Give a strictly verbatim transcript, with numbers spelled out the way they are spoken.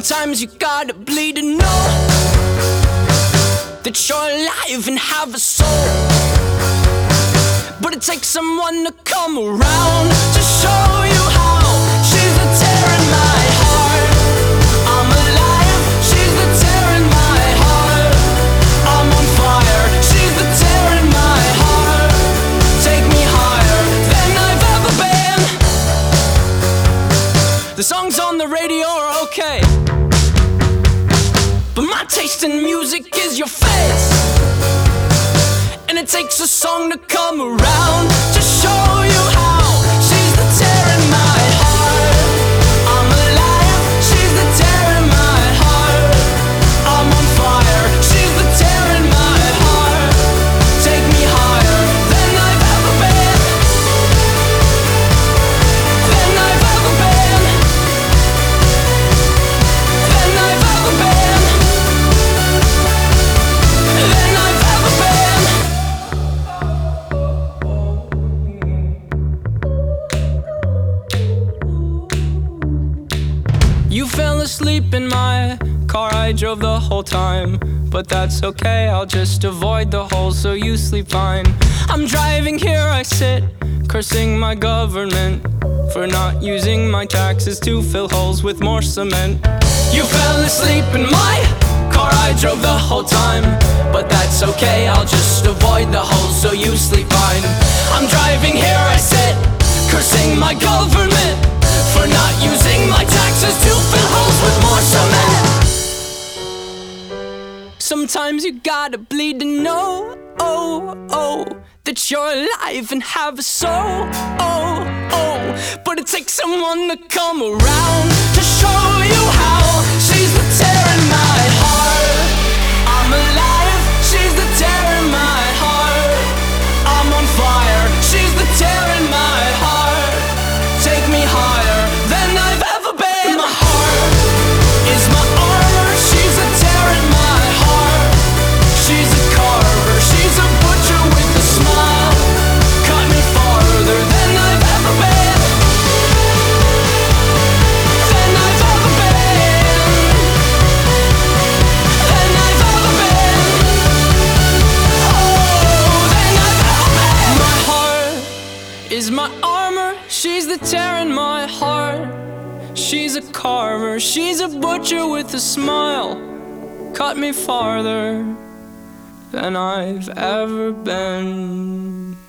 Sometimes you gotta bleed to know that you're alive and have a soul. But it takes someone to come around to show you how. She's the tear in my heart. I'm alive. She's the tear in my heart. I'm on fire. She's the tear in my heart. Take me higher than I've ever been. The songs on the radio are okay, but my taste in music is your face. And it takes a song to come around to show you how. She's the tear in my heart. I'm alive. She's the tear in my heart. I'm on fire. She's the tear in my heart. Take me higher than I've ever been. Than I've ever been. Than I've ever been. Than I've ever been. You fell asleep in my car, I drove the whole time. But that's okay, I'll just avoid the holes so you sleep fine. I'm driving here, I sit, cursing my government for not using my taxes to fill holes with more cement. You fell asleep in my car, I drove the whole time. But that's okay, I'll just avoid the holes so you sleep fine. I'm driving here, I sit, cursing my government for not using my taxes to fill holes with more cement. Sometimes you gotta bleed to know, oh, oh, that you're alive and have a soul, oh, oh. But it takes someone to come around to show you how. She's the tear in my heart. I'm alive. She's the tear in my heart. I'm on fire. She's the tear in my heart. Take me higher than I've ever been. My heart is my armor. She's a tear in my heart. She's a carver. She's a butcher with a smile. Cut me farther than I've ever been. Than I've ever been. Than I've ever been. Oh, than I've ever been. My heart is my armor. She's the tear in my heart. She's a carver. She's a butcher with a smile. Cut me farther than I've ever been.